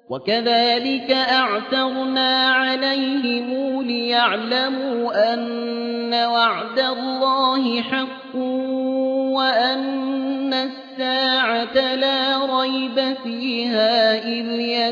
وكذلك أعثرنا عليهم ليعلموا أن وعد الله حق وأن الساعة لا ريب فيها إذ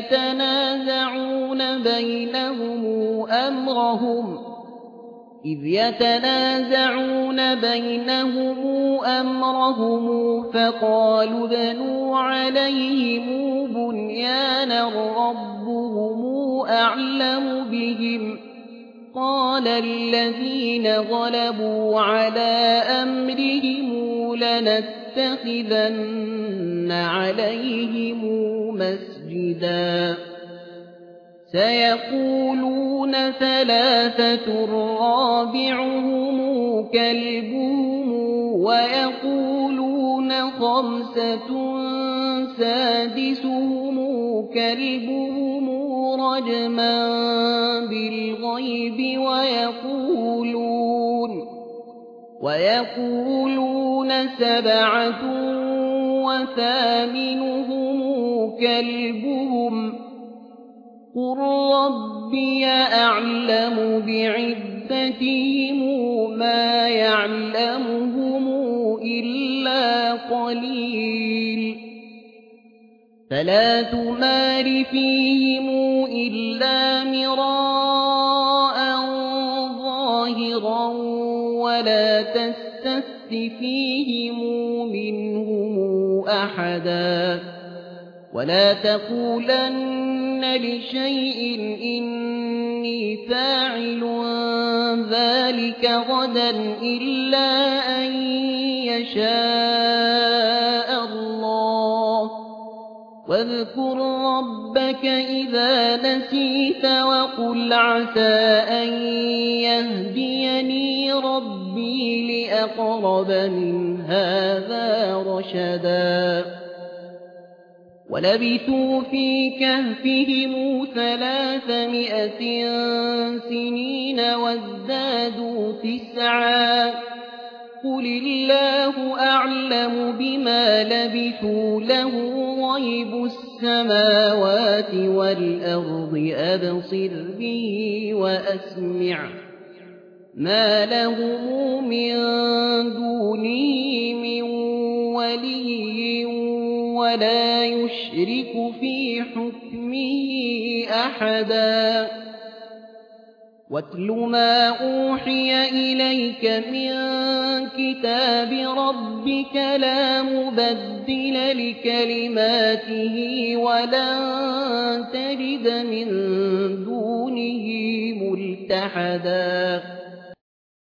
يتنازعون بينهم أمرهم فقالوا ابنوا عليهم بنيانا ربهم أعلم بهم قال الذين غلبوا على أمرهم لنتخذن عليهم مسجدا سيقولون ثلاثة رابعهم كلبهم ويقولون خمسة سادسهم كلبهم رجما بالغيب ويقولون سبعة وثامنهم كلبهم قل ربي أعلم بعدتهم ما يعلمهم إلا قليل فلا تمار فيهم إلا مراء ظاهرا ولا تستفت فيهم منهم أحدا ولا تقولن لشيء إني فاعل ذلك غدا إلا أن يشاء الله واذكر ربك إذا نسيت وقل عسى أن يهديني ربي لأقرب من هذا رشدا ولبثوا في كهفهم 300 سنين وازدادوا 9 قل الله أعلم بما لبثوا له غيب السماوات والأرض أبصر به وأسمع ما لهم من دونه من ولي ولا يشرك في حكمه أحدا واتل ما أوحي إليك من كتاب ربك لا مبدل لكلماته ولن تجد من دونه ملتحدا